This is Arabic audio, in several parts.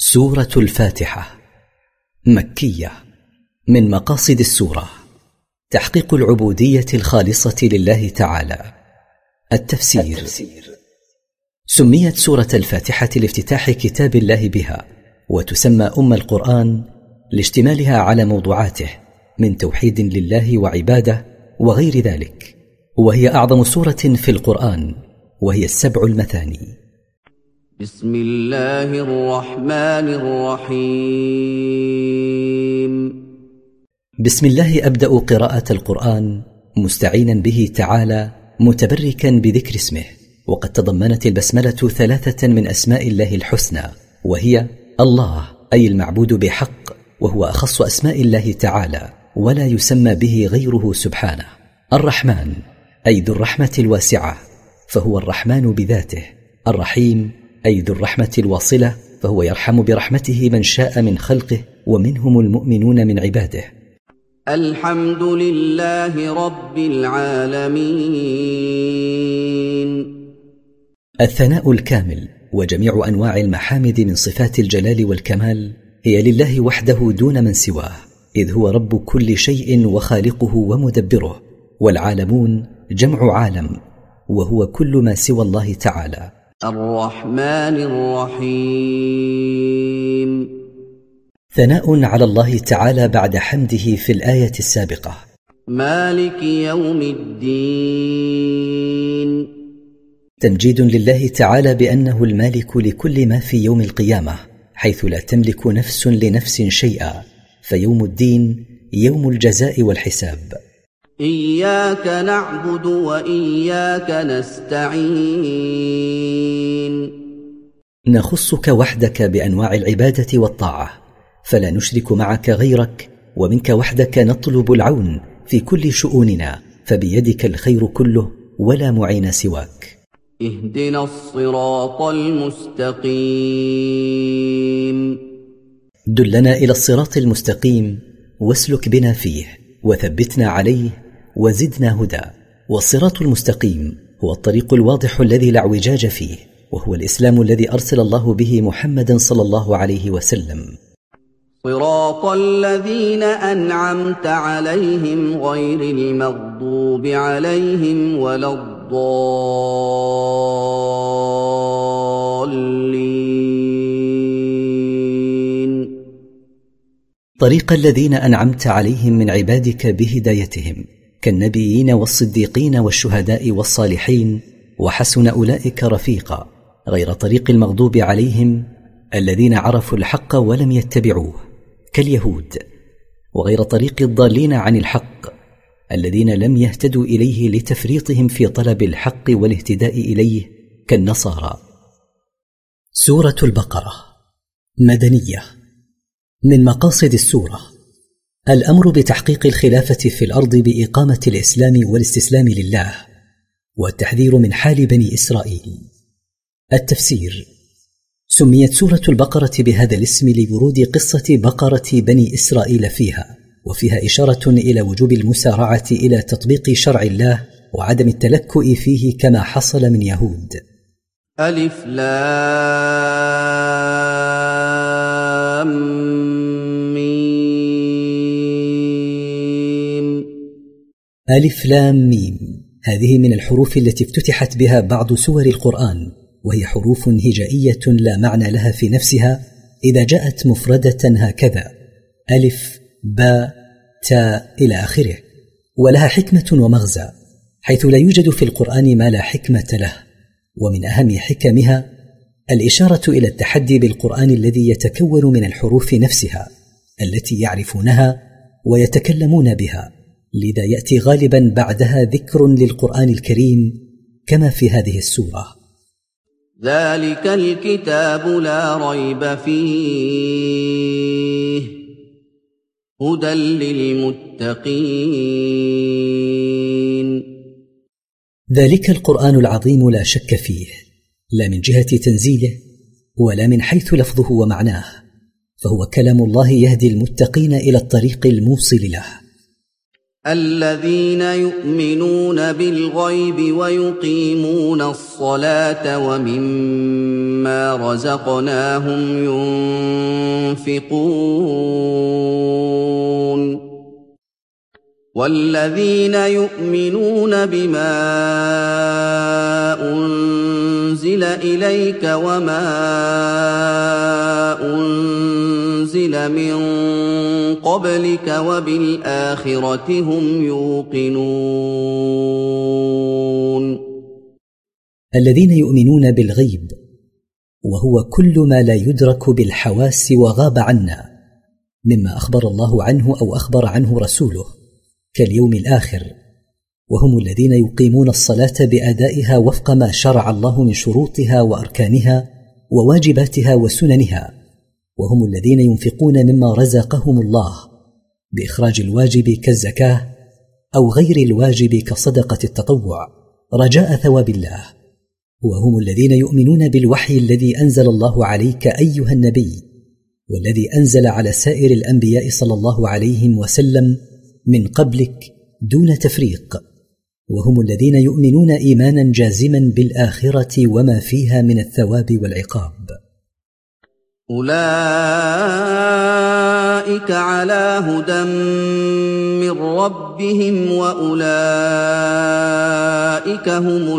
سورة الفاتحة مكية. من مقاصد السورة تحقيق العبودية الخالصة لله تعالى. التفسير. سميت سورة الفاتحة لافتتاح كتاب الله بها، وتسمى أم القرآن لاشتمالها على موضوعاته من توحيد لله وعباده وغير ذلك، وهي أعظم سورة في القرآن، وهي السبع المثاني. بسم الله الرحمن الرحيم. بسم الله أبدأ قراءة القرآن مستعينا به تعالى، متبركا بذكر اسمه. وقد تضمنت البسملة 3 من أسماء الله الحسنى، وهي الله أي المعبود بحق، وهو أخص أسماء الله تعالى ولا يسمى به غيره سبحانه. الرحمن أي ذو الرحمة الواسعة، فهو الرحمن بذاته. الرحيم أي ذو الرحمة الواصلة، فهو يرحم برحمته من شاء من خلقه، ومنهم المؤمنون من عباده. الحمد لله رب العالمين. الثناء الكامل وجميع أنواع المحامد من صفات الجلال والكمال هي لله وحده دون من سواه، إذ هو رب كل شيء وخالقه ومدبره. والعالمون جمع عالم، وهو كل ما سوى الله تعالى. الرحمن الرحيم. ثناء على الله تعالى بعد حمده في الآية السابقة. مالك يوم الدين. تمجيد لله تعالى بأنه المالك لكل ما في يوم القيامة، حيث لا تملك نفس لنفس شيئا، فيوم الدين يوم الجزاء والحساب. إياك نعبد وإياك نستعين. نخصك وحدك بأنواع العبادة والطاعة، فلا نشرك معك غيرك، ومنك وحدك نطلب العون في كل شؤوننا، فبيدك الخير كله ولا معين سواك. اهدنا الصراط المستقيم. دلنا إلى الصراط المستقيم واسلك بنا فيه، وثبتنا عليه وزدنا هدى. والصراط المستقيم هو الطريق الواضح الذي لا اعوجاج فيه، وهو الإسلام الذي أرسل الله به محمدا صلى الله عليه وسلم. صراط الذين أنعمت عليهم غير المغضوب عليهم ولا الضالين. طريق الذين أنعمت عليهم من عبادك بهدايتهم، كالنبيين والصديقين والشهداء والصالحين، وحسن أولئك رفيقا، غير طريق المغضوب عليهم الذين عرفوا الحق ولم يتبعوه كاليهود، وغير طريق الضالين عن الحق الذين لم يهتدوا إليه لتفريطهم في طلب الحق والاهتداء إليه كالنصارى. سورة البقرة مدنية. من مقاصد السورة الأمر بتحقيق الخلافة في الأرض بإقامة الإسلام والاستسلام لله، والتحذير من حال بني إسرائيل. التفسير. سميت سورة البقرة بهذا الاسم لورود قصة بقرة بني إسرائيل فيها، وفيها إشارة إلى وجوب المسارعة إلى تطبيق شرع الله وعدم التلكؤ فيه كما حصل من يهود. ألف لام ميم. ألف لام ميم، هذه من الحروف التي افتتحت بها بعض سور القرآن، وهي حروف هجائية لا معنى لها في نفسها إذا جاءت مفردة هكذا: ألف باء تاء إلى آخره، ولها حكمة ومغزى، حيث لا يوجد في القرآن ما لا حكمة له. ومن أهم حكمها الإشارة إلى التحدي بالقرآن الذي يتكون من الحروف نفسها التي يعرفونها ويتكلمون بها، لذا يأتي غالبا بعدها ذكر للقرآن الكريم كما في هذه السورة. ذلك الكتاب لا ريب فيه هدى للمتقين. ذلك القرآن العظيم لا شك فيه، لا من جهة تنزيله ولا من حيث لفظه ومعناه، فهو كلام الله يهدي المتقين إلى الطريق الموصل له. الذين يؤمنون بالغيب ويقيمون الصلاة ومما رزقناهم ينفقون والذين يؤمنون بما أنزل إليك وما أنزل من قبلك وبالآخرة هم يوقنون الذين يؤمنون بالغيب، وهو كل ما لا يدرك بالحواس وغاب عنا مما أخبر الله عنه أو أخبر عنه رسوله كاليوم الآخر، وهم الذين يقيمون الصلاة بأدائها وفق ما شرع الله من شروطها وأركانها وواجباتها وسننها، وهم الذين ينفقون مما رزقهم الله بإخراج الواجب كالزكاة أو غير الواجب كصدقة التطوع رجاء ثواب الله، وهم الذين يؤمنون بالوحي الذي أنزل الله عليك أيها النبي والذي أنزل على سائر الأنبياء صلى الله عليه وسلم من قبلك دون تفريق، وهم الذين يؤمنون إيمانا جازما بالآخرة وما فيها من الثواب والعقاب. أولئك على هدى من ربهم وأولئك هم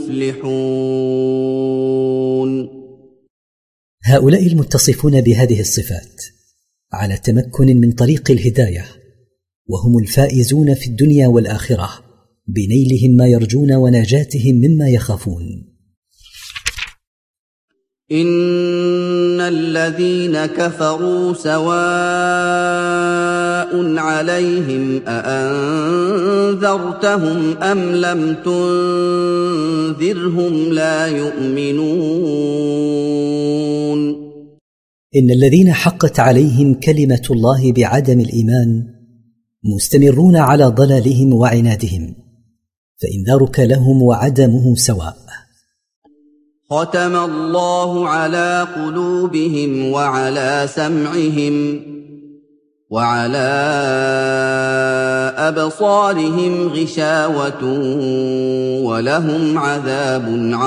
المفلحون. هؤلاء المتصفون بهذه الصفات على تمكن من طريق الهداية، وهم الفائزون في الدنيا والآخرة بنيلهم ما يرجون ونجاتهم مما يخافون. إن الذين كفروا سواء عليهم أأنذرتهم أم لم تنذرهم لا يؤمنون. إن الذين حقت عليهم كلمة الله بعدم الإيمان مستمرون على ضلالهم وعنادهم، فإنذارك لهم وعدمه سواء. ختم الله على قلوبهم وعلى سمعهم وعلى أبصارهم غشاوة ولهم عذاب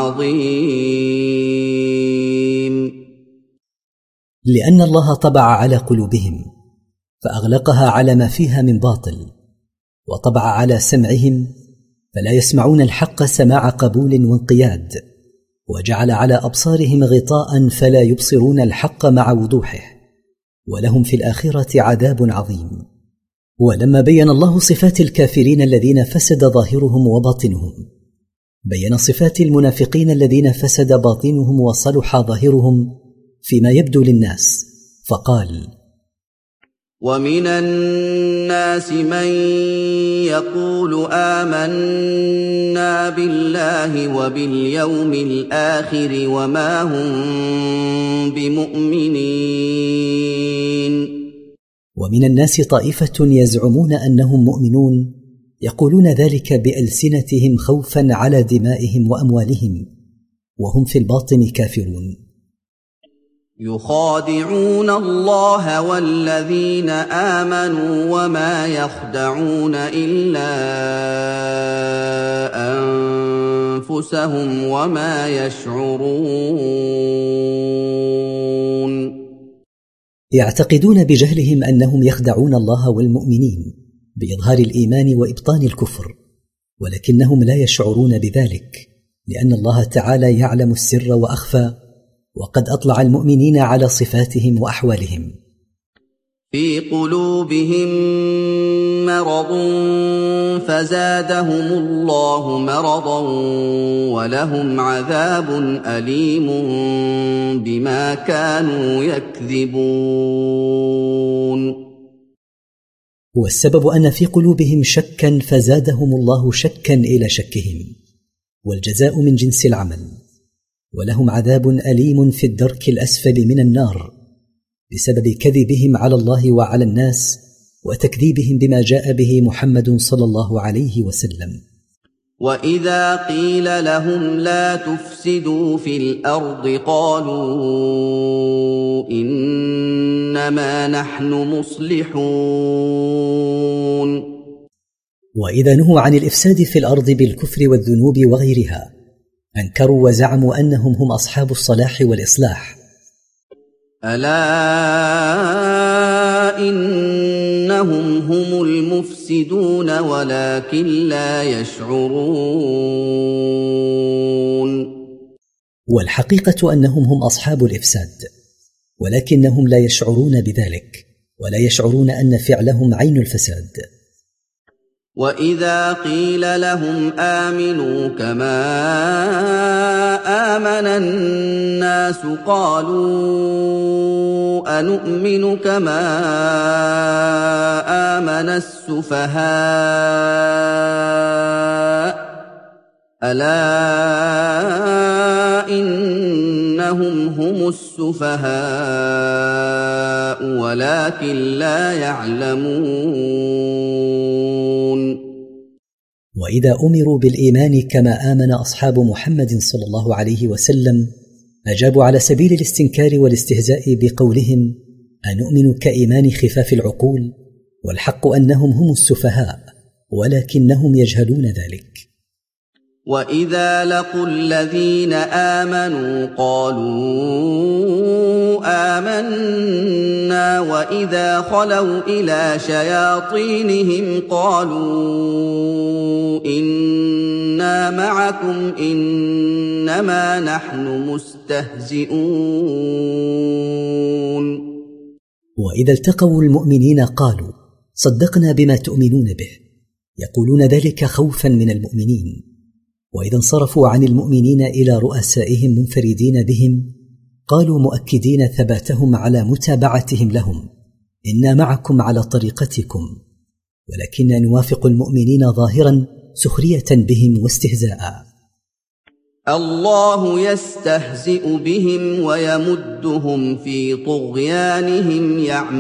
عظيم. لأن الله طبع على قلوبهم فأغلقها على ما فيها من باطل، وطبع على سمعهم فلا يسمعون الحق سماع قبول وانقياد، وجعل على أبصارهم غطاء فلا يبصرون الحق مع وضوحه، ولهم في الآخرة عذاب عظيم. ولما بين الله صفات الكافرين الذين فسد ظاهرهم وباطنهم، بين صفات المنافقين الذين فسد باطنهم وصلح ظاهرهم فيما يبدو للناس، فقال: ومن الناس من يقول آمنا بالله وباليوم الآخر وما هم بمؤمنين. ومن الناس طائفة يزعمون أنهم مؤمنون، يقولون ذلك بألسنتهم خوفا على دمائهم وأموالهم، وهم في الباطن كافرون. يخادعون الله والذين آمنوا وما يخدعون إلا أنفسهم وما يشعرون. يعتقدون بجهلهم أنهم يخدعون الله والمؤمنين بإظهار الإيمان وإبطان الكفر، ولكنهم لا يشعرون بذلك، لأن الله تعالى يعلم السر وأخفى، وقد أطلع المؤمنين على صفاتهم وأحوالهم. في قلوبهم مرض فزادهم الله مرضا ولهم عذاب أليم بما كانوا يكذبون. والسبب أن في قلوبهم شكا فزادهم الله شكا إلى شكهم، والجزاء من جنس العمل، ولهم عذاب أليم في الدرك الأسفل من النار بسبب كذبهم على الله وعلى الناس وتكذيبهم بما جاء به محمد صلى الله عليه وسلم. وإذا قيل لهم لا تفسدوا في الأرض قالوا إنما نحن مصلحون. وإذا نهوا عن الإفساد في الأرض بالكفر والذنوب وغيرها أنكروا وزعموا أنهم هم أصحاب الصلاح والإصلاح. ألا إنهم هم المفسدون ولكن لا يشعرون. والحقيقة أنهم هم أصحاب الإفساد، ولكنهم لا يشعرون بذلك، ولا يشعرون أن فعلهم عين الفساد. وإذا قيل لهم آمنوا كما آمن الناس قالوا أنؤمن كما آمن السفهاء ألا إنهم هم السفهاء ولكن لا يعلمون. وإذا أمروا بالإيمان كما آمن أصحاب محمد صلى الله عليه وسلم أجابوا على سبيل الاستنكار والاستهزاء بقولهم أنؤمن كإيمان خفاف العقول، والحق أنهم هم السفهاء ولكنهم يجهلون ذلك. وإذا لقوا الذين آمنوا قالوا آمنا وإذا خلوا إلى شياطينهم قالوا إنا معكم إنما نحن مستهزئون. وإذا التقوا المؤمنين قالوا صدقنا بما تؤمنون به، يقولون ذلك خوفا من المؤمنين. وإذا انصرفوا عن المؤمنين إلى رؤسائهم منفردين بهم قالوا مؤكدين ثباتهم على متابعتهم لهم إنا معكم على طريقتكم، ولكن نوافق المؤمنين ظاهرا سخرية بهم واستهزاء. الله يستهزئ بهم ويمدهم في طغيانهم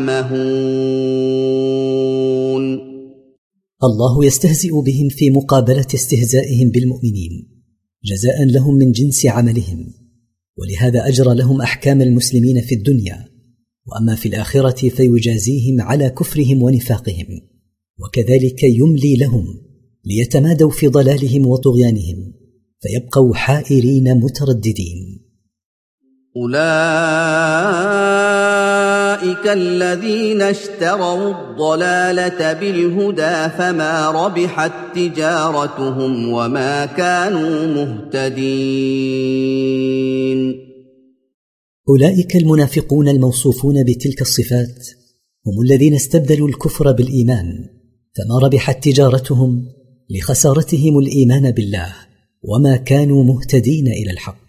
يعمهون. الله يستهزئ بهم في مقابلة استهزائهم بالمؤمنين جزاء لهم من جنس عملهم، ولهذا أجرى لهم أحكام المسلمين في الدنيا، وأما في الآخرة فيجازيهم على كفرهم ونفاقهم، وكذلك يملي لهم ليتمادوا في ضلالهم وطغيانهم فيبقوا حائرين مترددين. أولئك الذين اشتروا الضلالة بالهدى فما ربحت تجارتهم وما كانوا مهتدين. أولئك المنافقون الموصوفون بتلك الصفات هم الذين استبدلوا الكفر بالإيمان، فما ربحت تجارتهم لخسارتهم الإيمان بالله وما كانوا مهتدين إلى الحق.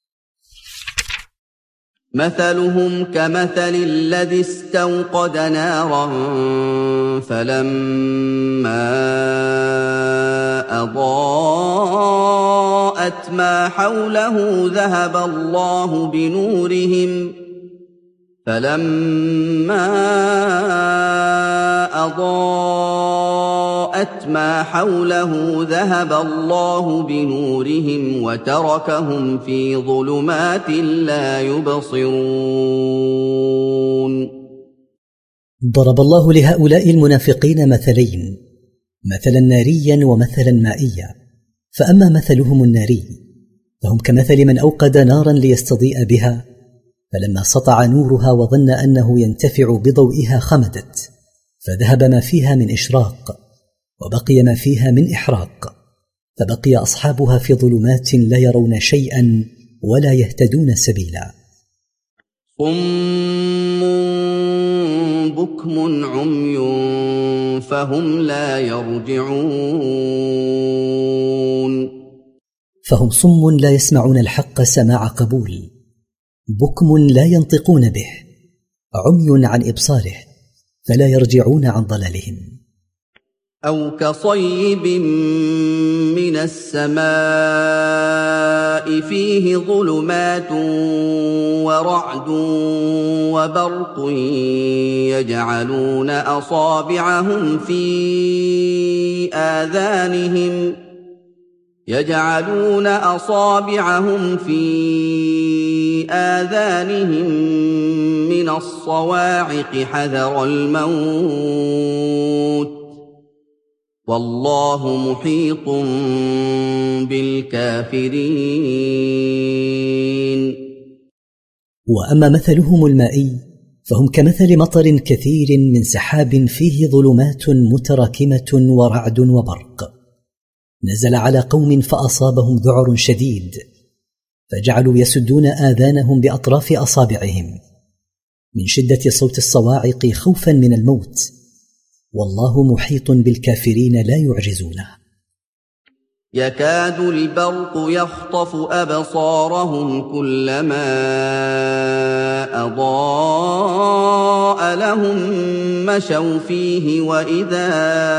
مثلهم كمثل الذي استوقد نارا فلما أضاءت ما حوله ذهب الله بنورهم وتركهم في ظلمات لا يبصرون. ضرب الله لهؤلاء المنافقين مثلين، مثلا ناريا ومثلا مائيا. فأما مثلهم الناري فهم كمثل من أوقد نارا ليستضيء بها، فلما سطع نورها وظن أنه ينتفع بضوئها خمدت، فذهب ما فيها من إشراق وبقي ما فيها من إحراق، فبقي أصحابها في ظلمات لا يرون شيئا ولا يهتدون سبيلا. صم بكم عمي فهم لا يرجعون. فهم صم لا يسمعون الحق سماع قبول، بكم لا ينطقون به، عمي عن إبصاره فلا يرجعون عن ضلالهم. أو كصيب من السماء فيه ظلمات ورعد وبرق يجعلون أصابعهم في آذانهم من الصواعق حذر الموت والله محيط بالكافرين. وأما مثلهم المائي فهم كمثل مطر كثير من سحاب فيه ظلمات متراكمة ورعد وبرق، نزل على قوم فأصابهم ذعر شديد، فجعلوا يسدون آذانهم بأطراف أصابعهم من شدة صوت الصواعق خوفا من الموت، والله محيط بالكافرين لا يعجزونه. يكاد البرق يخطف أبصارهم كلما أضاء لهم مشوا فيه وإذا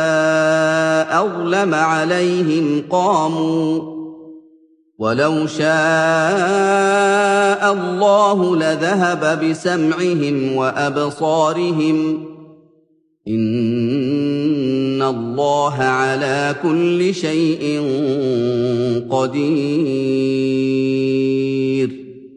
أظلم عليهم قاموا ولو شاء الله لذهب بسمعهم وأبصارهم إن الله على كل شيء قدير.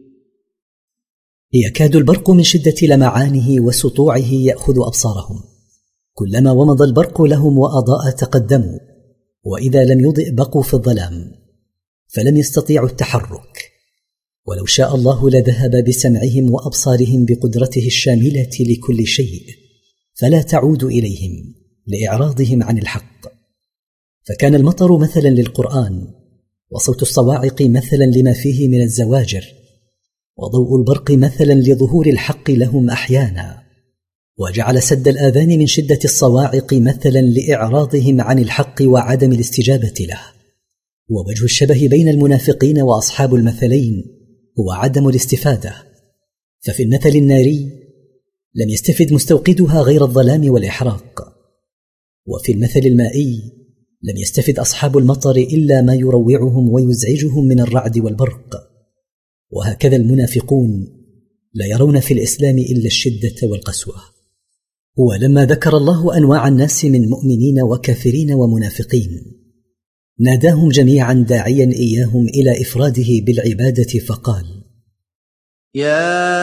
يكاد البرق من شدة لمعانه وسطوعه يأخذ أبصارهم، كلما ومض البرق لهم وأضاء تقدموا، وإذا لم يضئ بقوا في الظلام فلم يستطيعوا التحرك. ولو شاء الله لذهب بسمعهم وأبصارهم بقدرته الشاملة لكل شيء، فلا تعود إليهم لإعراضهم عن الحق. فكان المطر مثلا للقرآن، وصوت الصواعق مثلا لما فيه من الزواجر، وضوء البرق مثلا لظهور الحق لهم أحيانا، وجعل سد الآذان من شدة الصواعق مثلا لإعراضهم عن الحق وعدم الاستجابة له. ووجه الشبه بين المنافقين وأصحاب المثلين هو عدم الاستفادة، ففي المثل الناري لم يستفد مستوقدها غير الظلام والإحراق، وفي المثل المائي لم يستفد أصحاب المطر إلا ما يروعهم ويزعجهم من الرعد والبرق. وهكذا المنافقون لا يرون في الإسلام إلا الشدة والقسوة. ولما ذكر الله أنواع الناس من مؤمنين وكافرين ومنافقين، ناداهم جميعا داعيا إياهم إلى إفراده بالعبادة فقال: يا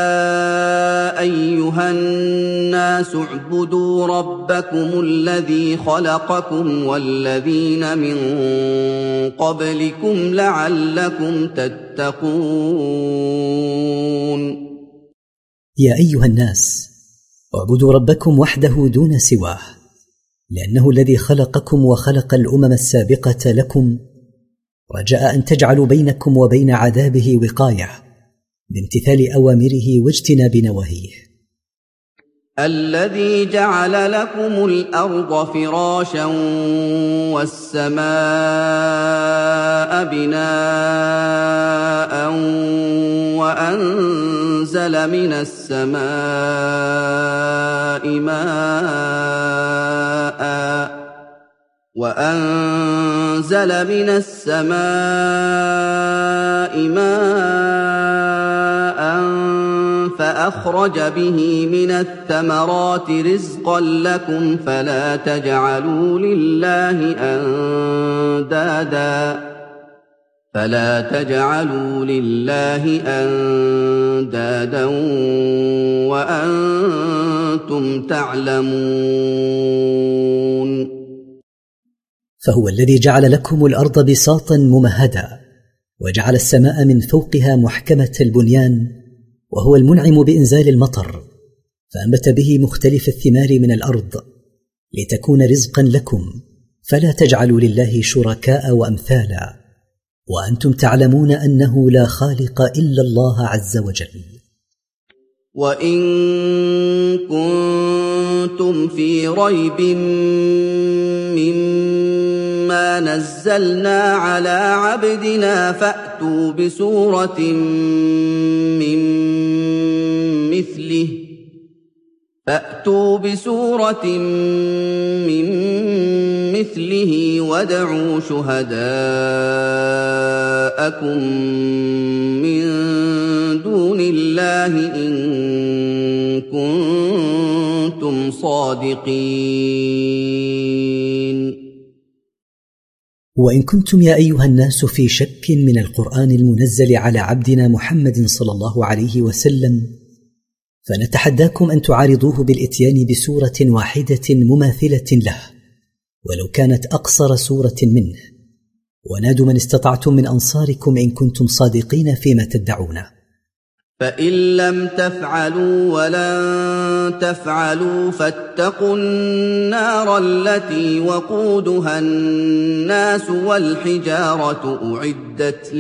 أيها الناس اعبدوا ربكم الذي خلقكم والذين من قبلكم لعلكم تتقون. يا أيها الناس اعبدوا ربكم وحده دون سواه، لأنه الذي خلقكم وخلق الأمم السابقة لكم، رجاء أن تجعلوا بينكم وبين عذابه وقاية بامتثال أوامره واجتناب نواهيه. الذي جعل لكم الأرض فراشا والسماء بناء وأنزل من السماء ماء فأخرج به من الثمرات رزقا لكم فلا تجعلوا لله أندادا وأنتم تعلمون. فهو الذي جعل لكم الأرض بساطا ممهدا، وجعل السماء من فوقها محكمة البنيان، وهو المنعم بإنزال المطر، فأنبت به مختلف الثمار من الأرض لتكون رزقا لكم، فلا تجعلوا لله شركاء وأمثالا وأنتم تعلمون أنه لا خالق إلا الله عز وجل. وإن كنتم في ريب مما نزلنا على عبدنا فأتوا بسورة من مثله وادعوا شهداءكم من دون الله إن كنتم صادقين. وإن كنتم يا أيها الناس في شك من القرآن المنزل على عبدنا محمد صلى الله عليه وسلم، فنتحداكم أن تعارضوه بالإتيان بسورة واحدة مماثلة له، ولو كانت أقصر سورة منه، ونادوا من استطعتم من أنصاركم إن كنتم صادقين فيما تدعونه. فإن لم تفعلوا ولن تفعلوا فاتقوا النار التي وقودها الناس والحجارة أعدت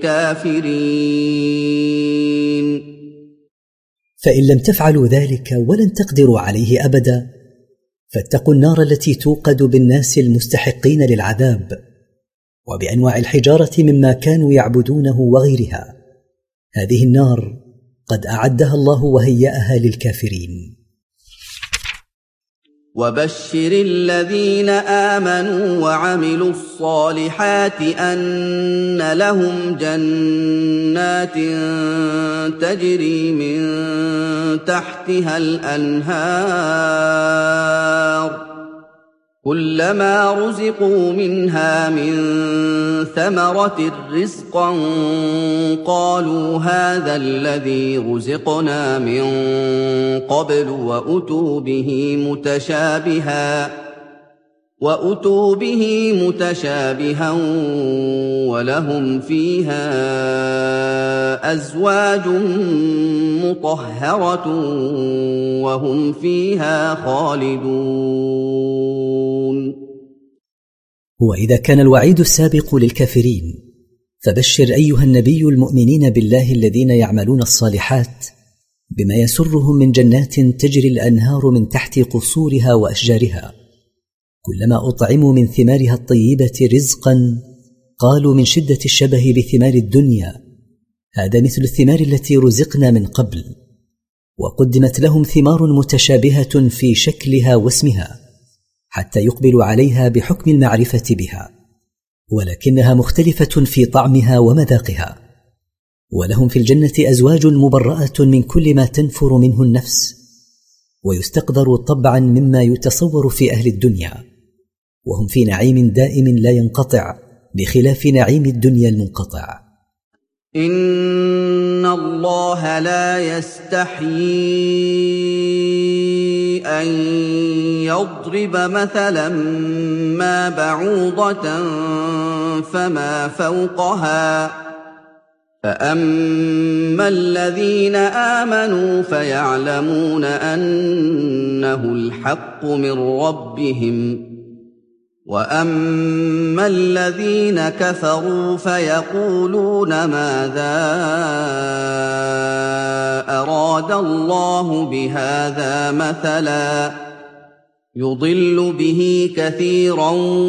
للكافرين. فإن لم تفعلوا ذلك ولن تقدروا عليه أبدا فاتقوا النار التي توقد بالناس المستحقين للعذاب وبأنواع الحجارة مما كانوا يعبدونه وغيرها. هذه النار قد أعدها الله وهيأها للكافرين. وبشر الذين آمنوا وعملوا الصالحات أن لهم جنات تجري من تحتها الأنهار كلما رزقوا منها من ثمرة رزقا قالوا هذا الذي رزقنا من قبل وأتوا به متشابها ولهم فيها أزواج مطهرة وهم فيها خالدون. وإذا كان الوعيد السابق للكافرين فبشر أيها النبي المؤمنين بالله الذين يعملون الصالحات بما يسرهم من جنات تجري الأنهار من تحت قصورها وأشجارها كلما أطعموا من ثمارها الطيبة رزقا قالوا من شدة الشبه بثمار الدنيا هذا مثل الثمار التي رزقنا من قبل. وقدمت لهم ثمار متشابهة في شكلها واسمها حتى يقبلوا عليها بحكم المعرفة بها ولكنها مختلفة في طعمها ومذاقها. ولهم في الجنة أزواج مبرأة من كل ما تنفر منه النفس ويستقدر طبعا مما يتصور في أهل الدنيا وهم في نعيم دائم لا ينقطع بخلاف نعيم الدنيا المنقطع. إن الله لا يستحيي أن يضرب مثلا ما بعوضة فما فوقها فأما الذين آمنوا فيعلمون أنه الحق من ربهم وأما الذين كفروا فيقولون ماذا أراد الله بهذا مثلا يضل به كثيرا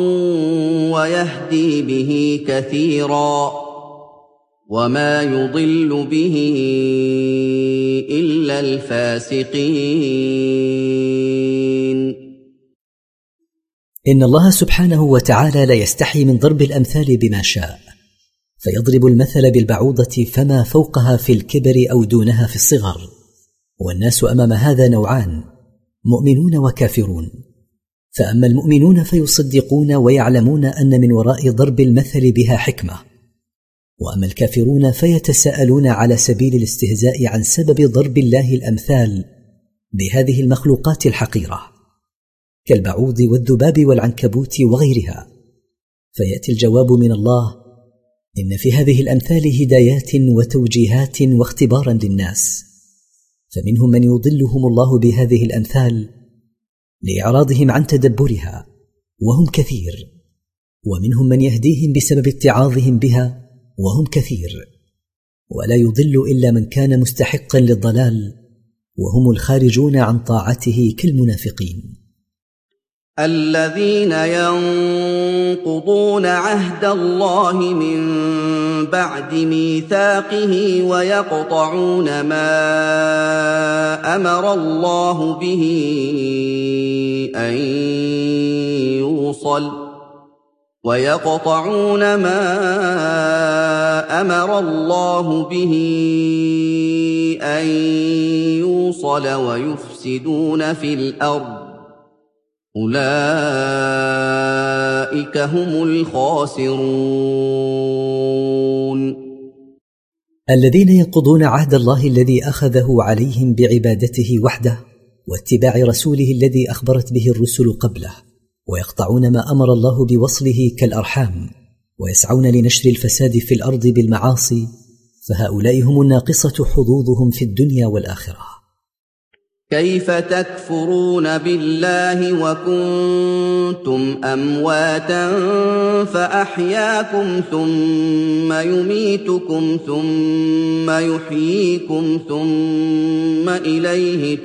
ويهدي به كثيرا وما يضل به إلا الفاسقين. إن الله سبحانه وتعالى لا يستحي من ضرب الأمثال بما شاء فيضرب المثل بالبعوضة فما فوقها في الكبر أو دونها في الصغر. والناس أمام هذا نوعان مؤمنون وكافرون. فأما المؤمنون فيصدقون ويعلمون أن من وراء ضرب المثل بها حكمة وأما الكافرون فيتساءلون على سبيل الاستهزاء عن سبب ضرب الله الأمثال بهذه المخلوقات الحقيرة كالبعوض والذباب والعنكبوت وغيرها. فيأتي الجواب من الله إن في هذه الأمثال هدايات وتوجيهات واختبارا للناس فمنهم من يضلهم الله بهذه الأمثال لإعراضهم عن تدبرها وهم كثير ومنهم من يهديهم بسبب اتعاظهم بها وهم كثير ولا يضل إلا من كان مستحقا للضلال وهم الخارجون عن طاعته كالمنافقين. الذين ينقضون عهد الله من بعد ميثاقه ويقطعون ما أمر الله به أن يوصل ويفسدون في الأرض أولئك هم الخاسرون. الذين ينقضون عهد الله الذي أخذه عليهم بعبادته وحده واتباع رسوله الذي أخبرت به الرسل قبله ويقطعون ما أمر الله بوصله كالأرحام ويسعون لنشر الفساد في الأرض بالمعاصي فهؤلاء هم الناقصة حظوظهم في الدنيا والآخرة. كيف تكفرون بالله وكنتم أمواتا فأحياكم ثم يميتكم ثم يحييكم ثم إليه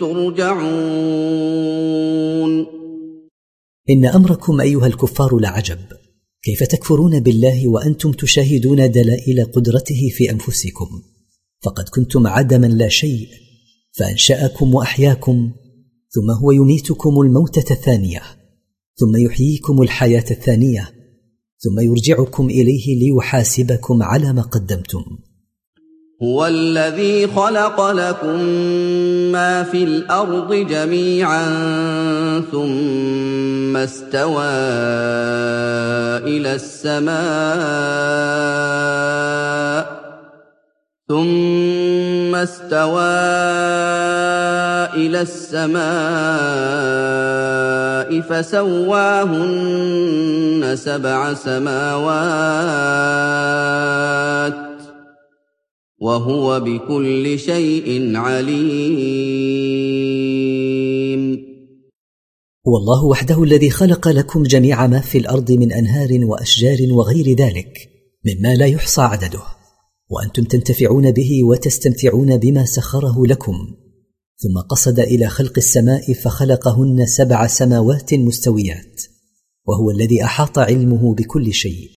ترجعون. إن أمركم أيها الكفار لعجب، كيف تكفرون بالله وأنتم تشاهدون دلائل قدرته في أنفسكم؟ فقد كنتم عدما لا شيء فأنشأكم وأحياكم، ثم هو يميتكم الموتة الثانية، ثم يحييكم الحياة الثانية، ثم يرجعكم إليه ليحاسبكم على ما قدمتم. هو الذي خلق لكم ما في الأرض جميعا ثم استوى إلى السماء فسواهن 7 سماوات وهو بكل شيء عليم. والله وحده الذي خلق لكم جميع ما في الأرض من أنهار وأشجار وغير ذلك مما لا يحصى عدده، وأنتم تنتفعون به وتستمتعون بما سخره لكم، ثم قصد إلى خلق السماء فخلقهن 7 سماوات مستويات، وهو الذي أحاط علمه بكل شيء.